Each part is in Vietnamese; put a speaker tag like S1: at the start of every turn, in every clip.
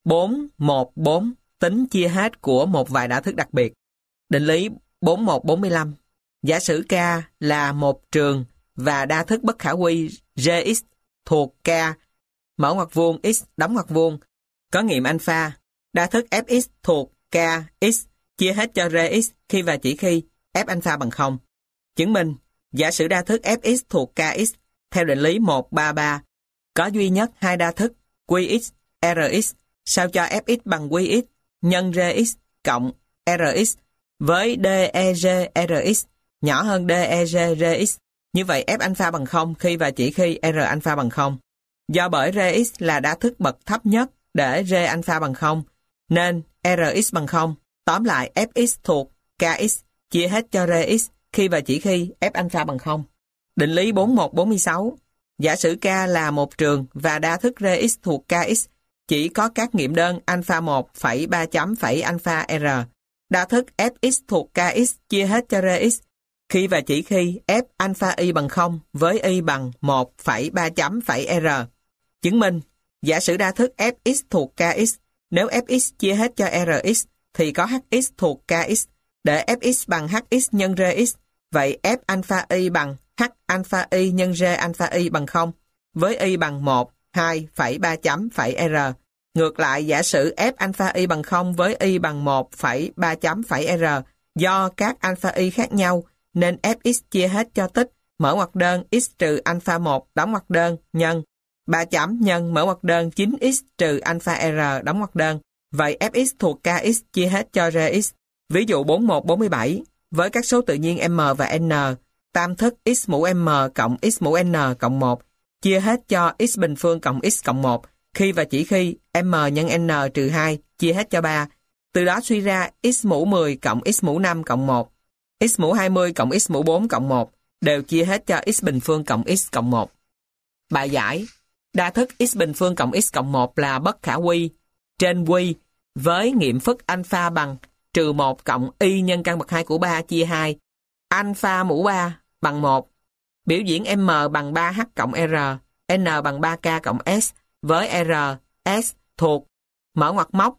S1: 414 tính chia hết của một vài đa thức đặc biệt. Định lý 4145. Giả sử K là một trường và đa thức bất khả quy Rx thuộc K mở ngoặc vuông x đóng ngoặc vuông có nghiệm alpha. Đa thức Fx thuộc Kx chia hết cho Rx khi và chỉ khi f alpha bằng 0. Chứng minh, giả sử đa thức Fx thuộc Kx theo định lý 133 có duy nhất hai đa thức Qx, Rx sao cho Fx bằng Qx nhân Rx cộng Rx với DEG Rx nhỏ hơn DEG Rx. Như vậy f alpha bằng 0 khi và chỉ khi R alpha bằng 0. Do bởi Rx là đa thức bậc thấp nhất để R alpha bằng 0, nên Rx bằng 0. Tóm lại, Fx thuộc Kx chia hết cho Rx khi và chỉ khi f alpha bằng 0. Định lý 4146. Giả sử K là một trường và đa thức Rx thuộc Kx chỉ có các nghiệm đơn alpha 1 phẩy 3 chấm phẩy alpha R. Đa thức Fx thuộc Kx chia hết cho Rx khi và chỉ khi f alpha y bằng 0 với y bằng 1 phẩy 3 chấm phẩy R. Chứng minh, giả sử đa thức Fx thuộc Kx, nếu Fx chia hết cho Rx thì có Hx thuộc Kx, để Fx bằng Hx nhân Rx, vậy f alpha y bằng h alpha y nhân r alpha y bằng 0, với y bằng 1, 2 phẩy 3 chấm phẩy R. Ngược lại, giả sử f alpha y bằng 0 với y bằng 1 phẩy 3 chấm phẩy R, do các alpha y khác nhau, nên Fx chia hết cho tích mở ngoặc đơn x trừ alpha 1 đóng ngoặc đơn nhân 3 chấm nhân mở ngoặc đơn 9x trừ alpha R đóng ngoặc đơn. Vậy Fx thuộc Kx chia hết cho Rx. Ví dụ 4147, với các số tự nhiên m và n, tam thức x mũ m cộng x mũ n cộng 1 chia hết cho x bình phương cộng x cộng 1 khi và chỉ khi m nhân n trừ 2 chia hết cho 3. Từ đó suy ra x mũ 10 cộng x mũ 5 cộng 1, x mũ 20 cộng x mũ 4 cộng 1 đều chia hết cho x bình phương cộng x cộng 1. Bài giải, đa thức x bình phương cộng x cộng 1 là bất khả quy trên quy với nghiệm phức alpha bằng trừ 1 cộng y nhân căn bậc 2 của 3 chia 2. Alpha mũ 3 bằng 1. Biểu diễn m bằng 3h cộng r, n bằng 3k cộng s với r, s thuộc mở ngoặc móc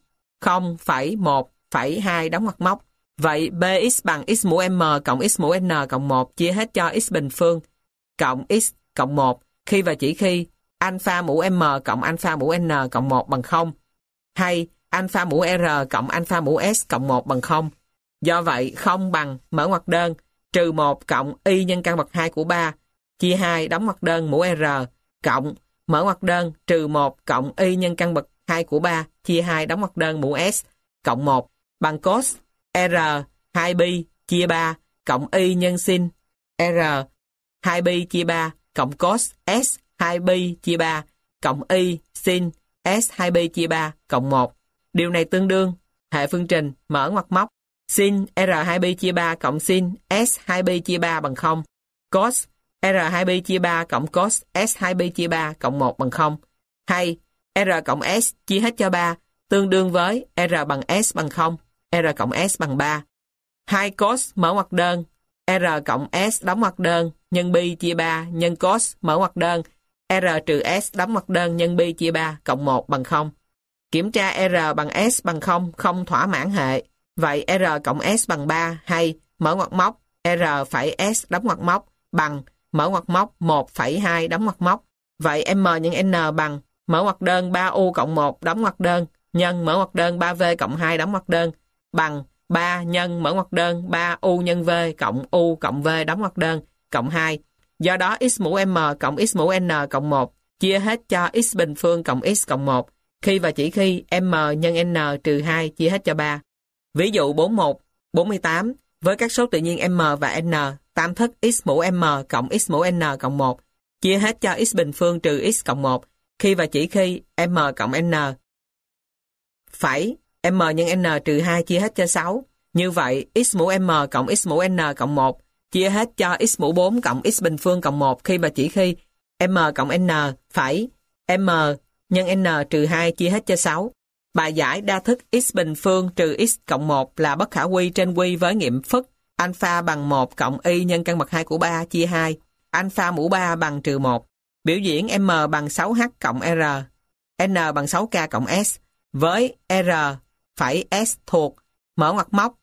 S1: 0,1,2 đóng ngoặc móc. Vậy bx bằng x mũ m cộng x mũ n cộng 1 chia hết cho x bình phương cộng x cộng 1 khi và chỉ khi alpha mũ m cộng alpha mũ n cộng 1 bằng 0, hay alpha mũ r cộng alpha mũ s cộng 1 bằng 0. Do vậy, 0 bằng mở ngoặc đơn trừ 1 cộng y nhân căn bậc 2 của 3 chia 2 đóng ngoặc đơn mũ r cộng mở ngoặc đơn trừ 1 cộng y nhân căn bậc 2 của 3 chia 2 đóng ngoặc đơn mũ s cộng 1 bằng cos r 2pi chia 3 cộng y nhân sin r 2pi chia 3 cộng cos s 2pi chia 3 cộng y sin s 2pi chia 3 cộng 1. Điều này tương đương hệ phương trình mở ngoặc móc sin r 2pi chia 3 cộng sin s 2pi chia 3 bằng 0, cos r 2pi chia 3 cộng cos s 2pi chia 3 cộng 1 bằng 0, hay r cộng s chia hết cho 3 tương đương với r bằng s bằng 0, r cộng s bằng 3. 2 cos mở ngoặc đơn r cộng s đóng ngoặc đơn nhân pi chia 3 nhân cos mở ngoặc đơn r trừ s đóng ngoặc đơn nhân pi chia 3 cộng 1 bằng 0. Kiểm tra r bằng s bằng 0 không thỏa mãn hệ. Vậy r cộng s bằng 3 hay mở ngoặc móc r phẩy s đóng ngoặc móc bằng mở ngoặc móc 1,2 đóng ngoặc móc. Vậy m nhân n bằng mở ngoặc đơn 3u cộng 1 đóng ngoặc đơn nhân mở ngoặc đơn 3v cộng 2 đóng ngoặc đơn bằng 3 nhân mở ngoặc đơn 3u nhân v cộng u cộng v đóng ngoặc đơn cộng 2. Do đó x mũ m cộng x mũ n cộng 1 chia hết cho x bình phương cộng x cộng 1 khi và chỉ khi m nhân n trừ 2 chia hết cho 3. Ví dụ 4148, với các số tự nhiên m và n, tam thức x mũ m cộng x mũ n cộng 1 chia hết cho x bình phương trừ x cộng 1 khi và chỉ khi m cộng n phải m nhân n trừ 2 chia hết cho 6. Như vậy, x mũ m cộng x mũ n cộng 1 chia hết cho x mũ 4 cộng x bình phương cộng 1 khi và chỉ khi m cộng n phải m nhân n trừ 2 chia hết cho 6. Bài giải đa thức x bình phương trừ x cộng 1 là bất khả quy trên quy với nghiệm phức alpha bằng 1 cộng y nhân căn bậc 2 của 3 chia 2, alpha mũ 3 bằng trừ 1. Biểu diễn m bằng 6h cộng r, n bằng 6k cộng s với R phẩy S thuộc mở ngoặc móc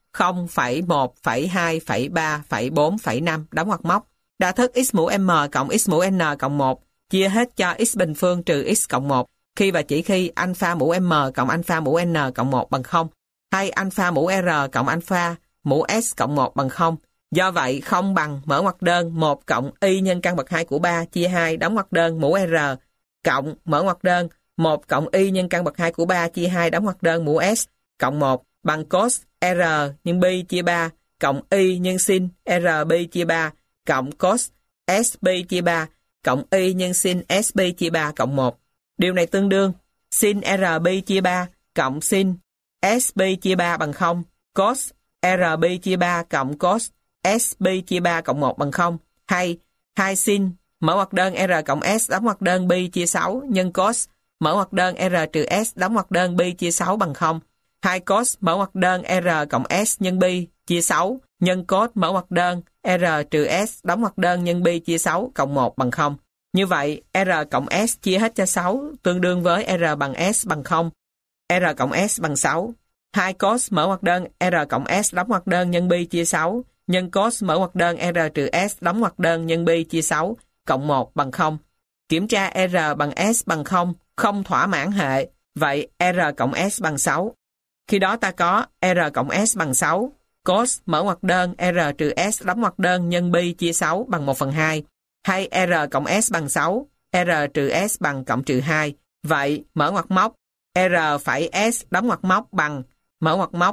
S1: 0,1,2,3,4,5 đóng ngoặc móc. Đa thức x mũ m cộng x mũ n cộng 1 chia hết cho x bình phương trừ x cộng 1 khi và chỉ khi alpha mũ m cộng alpha mũ n cộng 1 bằng 0 hay alpha mũ r cộng alpha mũ s cộng 1 bằng 0. Do vậy, không bằng mở ngoặc đơn 1 cộng y nhân căn bậc 2 của 3 chia 2 đóng ngoặc đơn mũ r cộng mở ngoặc đơn 1 cộng y nhân căn bậc 2 của 3 chia 2 đóng ngoặc đơn mũ s cộng 1 bằng cos r nhân pi chia 3 cộng y nhân sin r pi chia 3 cộng cos s pi chia 3 cộng y nhân sin s pi chia 3 cộng 1. Điều này tương đương sin r pi chia 3 cộng sin s pi chia 3 bằng 0, cos r pi chia 3 cộng cos s pi chia 3 cộng 1 bằng 0, hay 2 sin mở ngoặc đơn r cộng s đóng ngoặc đơn pi chia 6 nhân cos mở ngoặc đơn r trừ s đóng ngoặc đơn pi chia 6 bằng 0. 2 cos mở ngoặc đơn r cộng s nhân pi chia 6 nhân cos mở ngoặc đơn r trừ s đóng ngoặc đơn nhân pi chia 6 cộng 1 bằng 0. Như vậy, r cộng s chia hết cho 6 tương đương với r bằng s bằng 0. R cộng s bằng 6. 2 cos mở ngoặc đơn r cộng s đóng ngoặc đơn nhân pi chia 6 nhân cos mở ngoặc đơn r trừ s đóng ngoặc đơn nhân pi chia 6 cộng 1 bằng 0. Kiểm tra r bằng s bằng 0 không thỏa mãn hệ. Vậy r cộng s bằng 6. Khi đó ta có r cộng s bằng 6. Cos mở ngoặc đơn r trừ s đóng ngoặc đơn nhân pi chia 6 bằng 1/2. Hay r cộng s bằng 6. R trừ s bằng cộng trừ 2. Vậy mở ngoặc móc r phẩy s đóng ngoặc móc bằng mở ngoặc móc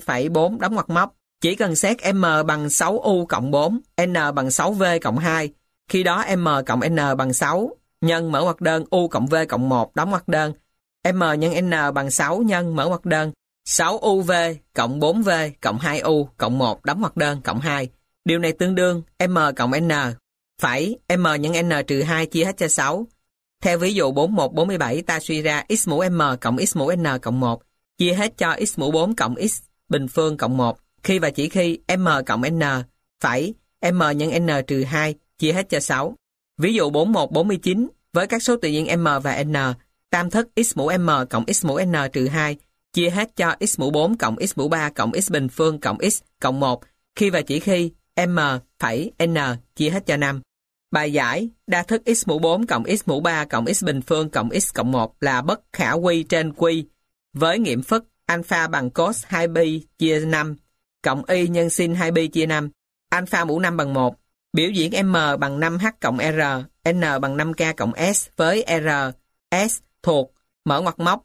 S1: 2,4 đóng ngoặc móc. Chỉ cần xét m bằng 6u cộng 4, n bằng 6v cộng 2. Khi đó m cộng n bằng 6 nhân mở ngoặc đơn u cộng v cộng 1 đóng ngoặc đơn. M nhân n bằng 6 nhân mở ngoặc đơn 6uv cộng 4v cộng 2u cộng 1 đóng ngoặc đơn cộng 2. Điều này tương đương m cộng n phẩy m nhân n trừ 2 chia hết cho 6. Theo ví dụ 4147 ta suy ra x mũ m cộng x mũ n cộng 1 chia hết cho x mũ 4 cộng x bình phương cộng 1 khi và chỉ khi m cộng n phẩy m nhân n trừ 2 chia hết cho 6. Ví dụ 4149 với các số tự nhiên m và n, tam thức x mũ m cộng x mũ n trừ 2 chia hết cho x mũ 4 cộng x mũ 3 cộng x bình phương cộng x cộng 1 khi và chỉ khi m phẩy n chia hết cho 5. Bài giải đa thức x mũ 4 cộng x mũ 3 cộng x bình phương cộng x cộng 1 là bất khả quy trên Q với nghiệm phức alpha bằng cos 2pi chia 5 cộng y nhân sin 2pi chia 5. Alpha mũ 5 bằng 1. Biểu diễn m bằng 5h cộng r, n bằng 5k cộng s với r, s thuộc mở ngoặc móc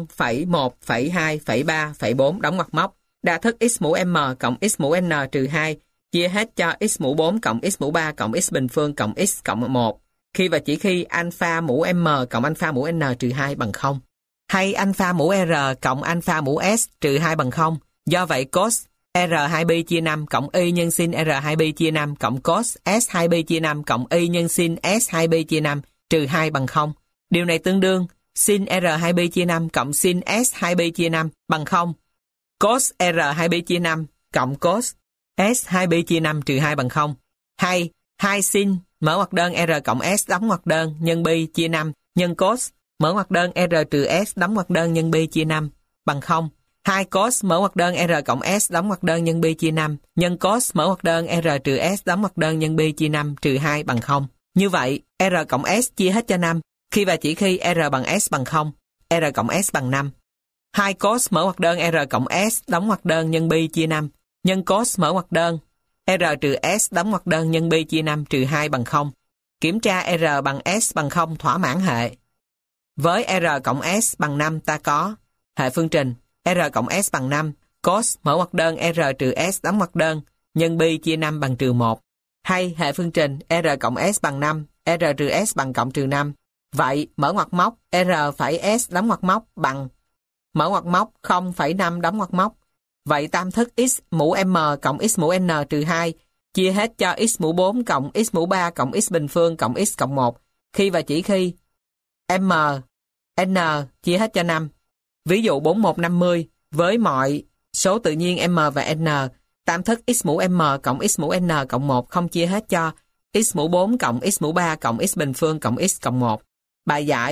S1: 0,1,2,3,4 đóng ngoặc móc. Đa thức x mũ m cộng x mũ n trừ 2 chia hết cho x mũ 4 cộng x mũ 3 cộng x bình phương cộng x cộng 1 khi và chỉ khi alpha mũ m cộng alpha mũ n trừ 2 bằng 0. Hay alpha mũ r cộng alpha mũ s trừ 2 bằng 0. Do vậy cos R2pi chia 5 cộng y nhân sin R2pi chia 5 cộng cos S2pi chia 5 cộng y nhân sin S2pi chia 5 trừ 2 bằng 0. Điều này tương đương sin R2pi chia 5 cộng sin S2pi chia 5 bằng 0. Cos R2pi chia 5 cộng cos S2pi chia 5 trừ 2 bằng 0. Hay 2 sin mở ngoặc đơn R cộng S đóng ngoặc đơn nhân pi chia 5 nhân cos mở ngoặc đơn R trừ S đóng ngoặc đơn nhân pi chia 5 bằng 0. 2 cos mở ngoặc đơn R cộng S đóng ngoặc đơn nhân pi chia 5 nhân cos mở ngoặc đơn R trừ S đóng ngoặc đơn nhân pi chia 5 trừ 2 bằng 0. Như vậy, R cộng S chia hết cho 5 khi và chỉ khi R bằng S bằng 0, R cộng S bằng 5. 2 cos mở ngoặc đơn R cộng S đóng ngoặc đơn nhân pi chia 5 nhân cos mở ngoặc đơn R trừ S đóng ngoặc đơn nhân pi chia 5 trừ 2 bằng 0. Kiểm tra R bằng S bằng 0 thỏa mãn hệ. Với R cộng S bằng 5 ta có hệ phương trình R cộng S bằng 5, cos mở ngoặc đơn R trừ S đóng ngoặc đơn nhân pi chia 5 bằng trừ 1. Hay hệ phương trình R cộng S bằng 5, R trừ S bằng cộng trừ 5. Vậy mở ngoặc móc R phẩy S đóng ngoặc móc bằng mở ngoặc móc 0,5 đóng ngoặc móc. Vậy tam thức x mũ m cộng x mũ n trừ 2 chia hết cho x mũ 4 cộng x mũ 3 cộng x bình phương cộng x cộng 1 khi và chỉ khi m, n chia hết cho 5. Ví dụ 4150 với mọi số tự nhiên m và n, tam thức x mũ m cộng x mũ n cộng 1 không chia hết cho x mũ 4 cộng x mũ 3 cộng x bình phương cộng x cộng 1. Bài giải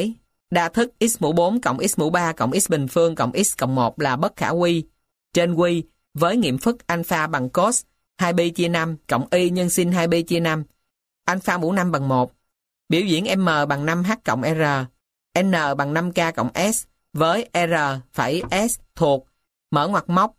S1: đa thức x mũ 4 cộng x mũ 3 cộng x bình phương cộng x cộng 1 là bất khả quy trên quy với nghiệm phức alpha bằng cos 2pi chia 5 cộng y nhân sin 2pi chia 5. Alpha mũ 5 bằng 1. Biểu diễn m bằng 5h cộng r. N bằng 5k cộng s với r phẩy s thuộc mở ngoặc móc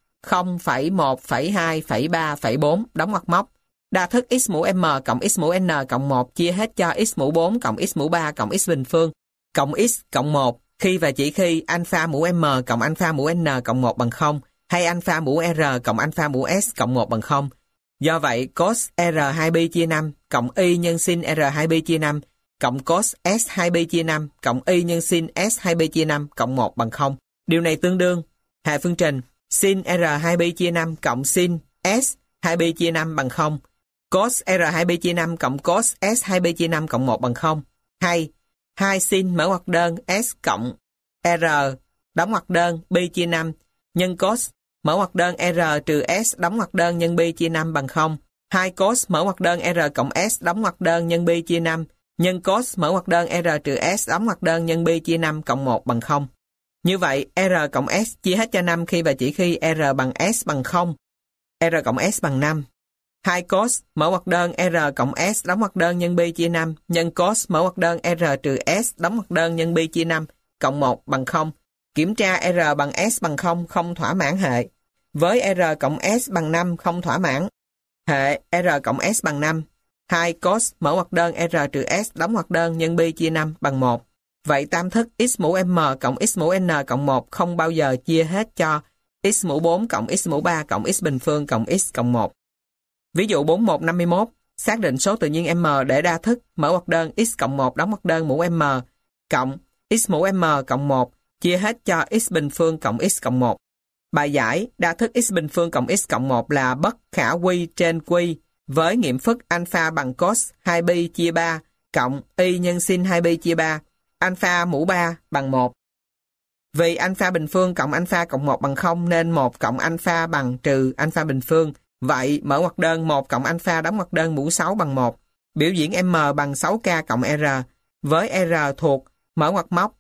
S1: 0,1,2,3,4 đóng ngoặc móc. Đa thức x mũ m cộng x mũ n cộng 1 chia hết cho x mũ 4 cộng x mũ 3 cộng x bình phương cộng x cộng 1 khi và chỉ khi alpha mũ m cộng alpha mũ n cộng 1 bằng 0 hay alpha mũ r cộng alpha mũ s cộng 1 bằng 0. Do vậy, cos r 2pi chia 5 cộng y nhân sin r 2pi chia 5 cộng cos s 2pi chia 5 cộng y nhân sin s 2pi chia 5 cộng 1 bằng 0. Điều này tương đương hệ phương trình sin r 2pi chia 5 cộng sin s 2pi chia 5 bằng 0. Cos r 2pi chia 5 cộng cos s 2pi chia 5 cộng 1 bằng 0. Hay 2 sin mở ngoặc đơn s cộng r đóng ngoặc đơn pi chia 5 nhân cos mở ngoặc đơn r trừ s đóng ngoặc đơn nhân pi chia 5 bằng 0. 2 cos mở ngoặc đơn r cộng s đóng ngoặc đơn nhân pi chia 5 nhân cos mở ngoặc đơn r trừ s đóng ngoặc đơn nhân pi chia 5 cộng 1 bằng 0. Như vậy, r cộng s chia hết cho 5 khi và chỉ khi r bằng s bằng 0. R cộng s bằng 5. 2 cos mở ngoặc đơn r cộng s đóng ngoặc đơn nhân pi chia 5 nhân cos mở ngoặc đơn r trừ s đóng ngoặc đơn nhân pi chia 5 cộng 1 bằng 0. Kiểm tra r bằng s bằng 0 không thỏa mãn hệ. Với r cộng s bằng 5 không thỏa mãn hệ r cộng s bằng 5. 2 cos mở ngoặc đơn r trừ s đóng ngoặc đơn nhân pi chia 5 bằng 1. Vậy tam thức x mũ m cộng x mũ n cộng 1 không bao giờ chia hết cho x mũ 4 cộng x mũ 3 cộng x bình phương cộng x cộng 1. Ví dụ 4151, xác định số tự nhiên m để đa thức mở ngoặc đơn x cộng 1 đóng ngoặc đơn mũ m cộng x mũ m cộng 1 chia hết cho x bình phương cộng x cộng 1. Bài giải đa thức x bình phương cộng x cộng 1 là bất khả quy trên quy với nghiệm phức alpha bằng cos 2pi chia 3 cộng y nhân sin 2pi chia 3, alpha mũ 3 bằng 1. Vì alpha bình phương cộng alpha cộng 1 bằng 0 nên 1 cộng alpha bằng trừ alpha bình phương. Vậy mở ngoặc đơn 1 cộng alpha đóng ngoặc đơn mũ 6 bằng 1. Biểu diễn m bằng 6k cộng r với r thuộc mở ngoặc móc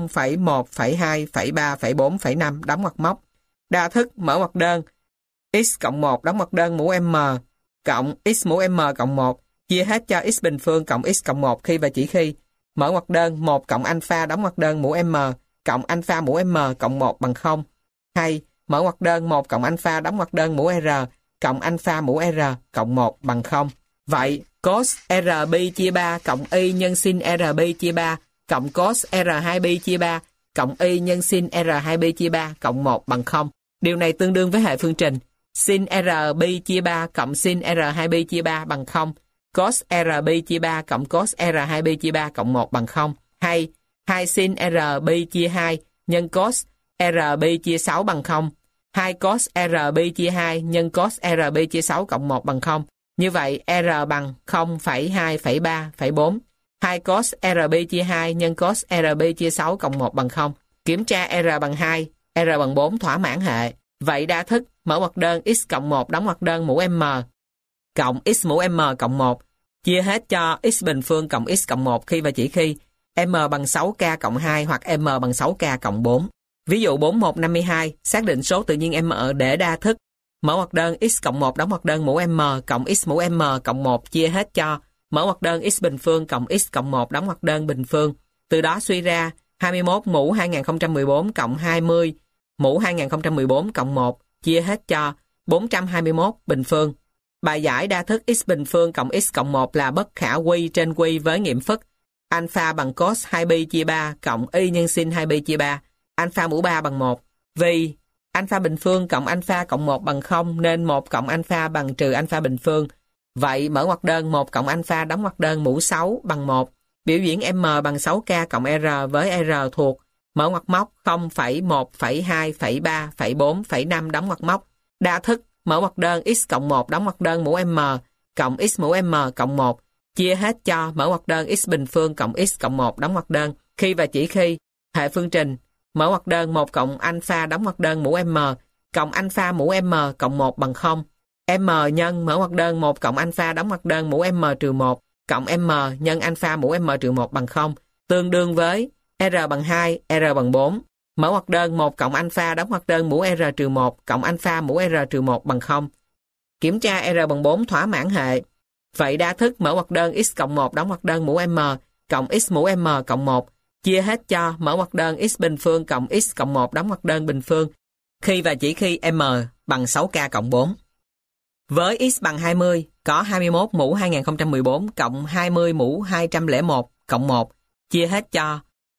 S1: 0,1,2,3,4,5 đóng ngoặc móc. Đa thức mở ngoặc đơn x cộng 1 đóng ngoặc đơn mũ m cộng x mũ m cộng 1 chia hết cho x bình phương cộng x cộng 1 khi và chỉ khi mở ngoặc đơn 1 cộng alpha đóng ngoặc đơn mũ m cộng alpha mũ m cộng 1 bằng 0. Hay mở ngoặc đơn 1 cộng alpha đóng ngoặc đơn mũ r cộng alpha mũ r cộng 1 bằng 0. Vậy cos r pi chia 3 cộng y nhân sin r pi chia 3 cộng cos r 2 pi chia 3 cộng y nhân sin r 2 pi chia 3 cộng 1 bằng 0. Điều này tương đương với hệ phương trình sin r pi chia 3 cộng sin r 2 pi chia 3 bằng 0. Cos r pi chia 3 cộng cos r 2 pi chia 3 cộng 1 bằng 0. Hay 2 sin r pi chia 2 nhân cos r pi chia 6 bằng 0. 2 cos r pi chia 2 nhân cos r pi chia 6 cộng 1 bằng 0. Như vậy, r bằng 0,2,3,4. 2 cos r pi chia 2 nhân cos r pi chia 6 cộng 1 bằng 0. Kiểm tra r bằng 2, r bằng 4 thỏa mãn hệ. Vậy đa thức mở ngoặc đơn x cộng 1 đóng ngoặc đơn mũ m cộng x mũ m cộng 1 chia hết cho x bình phương cộng x cộng 1 khi và chỉ khi m bằng 6k cộng 2 hoặc m bằng 6k cộng 4. Ví dụ 4152, xác định số tự nhiên m để đa thức mở ngoặc đơn x cộng 1 đóng ngoặc đơn mũ m cộng x mũ m cộng 1 chia hết cho mở ngoặc đơn x bình phương cộng x cộng 1 đóng ngoặc đơn bình phương. Từ đó suy ra 21 mũ 2014 cộng 20 mũ 2014 cộng 1 chia hết cho 421 bình phương. Bài giải đa thức x bình phương cộng x cộng 1 là bất khả quy trên quy với nghiệm phức alpha bằng cos 2pi chia 3 cộng y nhân sin 2pi chia 3, alpha mũ 3 bằng 1. Vì alpha bình phương cộng alpha cộng 1 bằng 0 nên 1 cộng alpha bằng trừ alpha bình phương. Vậy mở ngoặc đơn 1 cộng alpha đóng ngoặc đơn mũ 6 bằng 1. Biểu diễn m bằng 6k cộng r với r thuộc mở ngoặc móc 0,1,2,3,4,5 đóng ngoặc móc. Đa thức mở ngoặc đơn x cộng 1 đóng ngoặc đơn mũ m cộng x mũ m cộng 1 chia hết cho mở ngoặc đơn x bình phương cộng x cộng 1 đóng ngoặc đơn khi và chỉ khi hệ phương trình mở ngoặc đơn 1 cộng alpha đóng ngoặc đơn mũ m cộng alpha mũ m cộng 1 bằng 0. M nhân mở ngoặc đơn 1 cộng alpha đóng ngoặc đơn mũ m trừ 1 cộng m nhân alpha mũ m trừ 1 bằng 0 tương đương với R bằng 2, R bằng 4. Mở ngoặc đơn 1 cộng alpha đóng ngoặc đơn mũ R trừ 1 cộng alpha mũ R trừ 1 bằng 0. Kiểm tra R bằng 4 thỏa mãn hệ. Vậy đa thức mở ngoặc đơn x cộng 1 đóng ngoặc đơn mũ M cộng x mũ M cộng 1 chia hết cho mở ngoặc đơn x bình phương cộng x cộng 1 đóng ngoặc đơn bình phương khi và chỉ khi M bằng 6K cộng 4. Với x bằng 20, có 21 mũ 2014 cộng 20 mũ 201 cộng 1 chia hết cho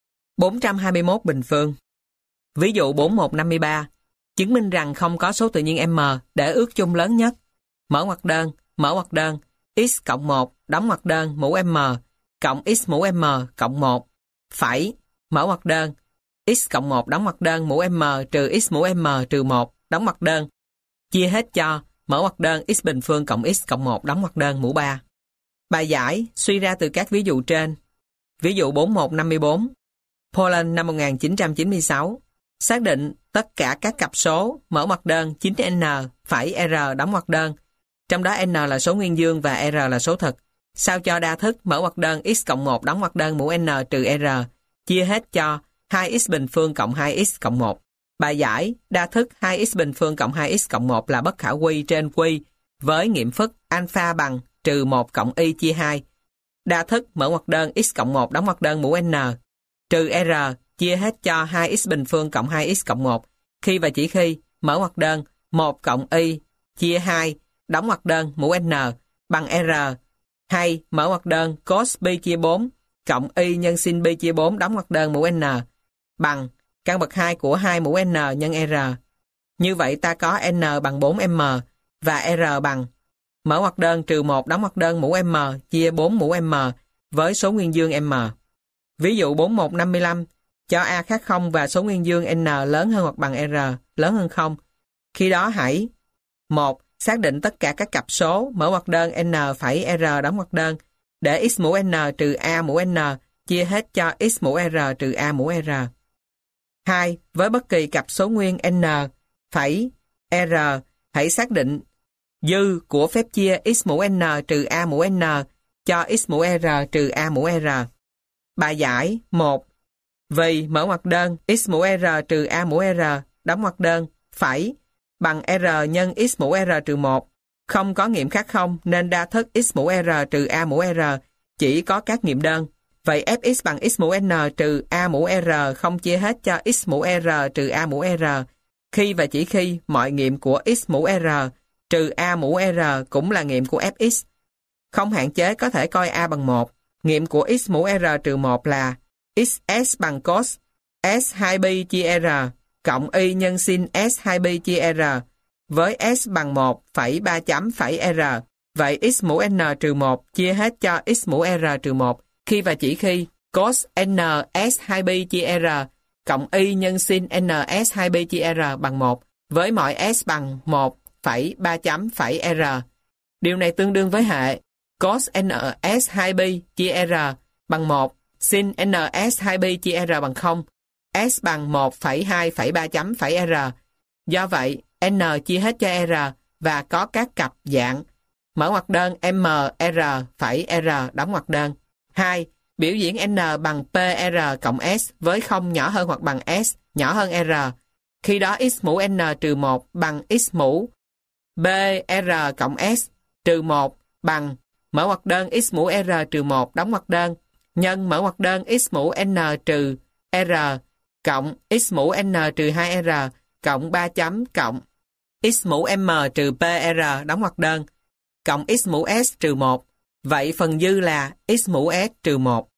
S1: 421 bình phương. Ví dụ 4153, chứng minh rằng không có số tự nhiên M để ước chung lớn nhất. Mở ngoặc đơn, x cộng 1 đóng ngoặc đơn mũ M cộng x mũ M cộng 1 phẩy mở ngoặc đơn x cộng 1 đóng ngoặc đơn mũ M trừ x mũ M trừ 1 đóng ngoặc đơn chia hết cho mở ngoặc đơn x bình phương cộng x cộng 1 đóng ngoặc đơn mũ 3. Bài giải suy ra từ các ví dụ trên. Ví dụ 4154, Poland năm 1996, xác định tất cả các cặp số mở ngoặc đơn 9n phẩy r đóng ngoặc đơn, trong đó n là số nguyên dương và r là số thực. Sao cho đa thức mở ngoặc đơn x cộng 1 đóng ngoặc đơn mũ n trừ r chia hết cho 2x bình phương cộng 2x cộng 1. Bài giải đa thức 2x bình phương cộng 2x cộng 1 là bất khả quy trên quy với nghiệm phức alpha bằng trừ 1 cộng y chia 2. Đa thức mở ngoặc đơn x cộng 1 đóng ngoặc đơn mũ n trừ r chia hết cho 2x bình phương cộng 2x cộng 1 khi và chỉ khi mở ngoặc đơn 1 cộng y chia 2 đóng ngoặc đơn mũ n bằng r hay mở ngoặc đơn cos pi chia 4 cộng y nhân sin pi chia 4 đóng ngoặc đơn mũ n bằng căn bậc 2 của 2 mũ n nhân r. Như vậy ta có n bằng 4m và r bằng mở ngoặc đơn trừ 1 đóng ngoặc đơn mũ m chia 4 mũ m với số nguyên dương m. Ví dụ 4155, cho a khác 0 và số nguyên dương n lớn hơn hoặc bằng r, lớn hơn 0. Khi đó hãy 1. Xác định tất cả các cặp số mở ngoặc đơn n phẩy r đóng ngoặc đơn để x mũ n trừ a mũ n chia hết cho x mũ r trừ a mũ r. 2. Với bất kỳ cặp số nguyên n phẩy r, hãy xác định dư của phép chia x mũ n trừ a mũ n cho x mũ r trừ a mũ r. Bài giải 1. Vì mở ngoặc đơn x mũ r trừ a mũ r đóng ngoặc đơn phẩy bằng r nhân x mũ r trừ 1 không có nghiệm khác 0 nên đa thức x mũ r trừ a mũ r chỉ có các nghiệm đơn. Vậy fx bằng x mũ n trừ a mũ r không chia hết cho x mũ r trừ a mũ r khi và chỉ khi mọi nghiệm của x mũ r trừ a mũ r cũng là nghiệm của fx. Không hạn chế có thể coi a bằng 1. Nghiệm của x mũ r trừ 1 là xs bằng cos s2pi chia r cộng y nhân sin s2pi chia r với s bằng 1 phẩy 3 chấm phẩy r. Vậy x mũ n trừ 1 chia hết cho x mũ r trừ 1 khi và chỉ khi cos n s2pi chia r cộng y nhân sin n s2pi chia r bằng 1 với mọi s bằng 1 phẩy 3 chấm phẩy r. Điều này tương đương với hệ cos n s2pi chia r bằng 1, sin n s2pi chia r bằng 0, s bằng 1 phẩy 2 phẩy 3 chấm phẩy r. Do vậy, n chia hết cho r và có các cặp dạng mở ngoặc đơn m r phẩy r đóng ngoặc đơn. 2. Biểu diễn n bằng pr cộng s với 0 nhỏ hơn hoặc bằng s nhỏ hơn r. Khi đó x mũ n trừ 1 bằng x mũ br cộng s trừ 1 bằng mở ngoặc đơn x mũ r trừ 1 đóng ngoặc đơn nhân mở ngoặc đơn x mũ n trừ r cộng x mũ n trừ 2r cộng 3 chấm cộng x mũ m trừ pr đóng ngoặc đơn cộng x mũ s trừ 1. Vậy phần dư là x mũ s trừ 1.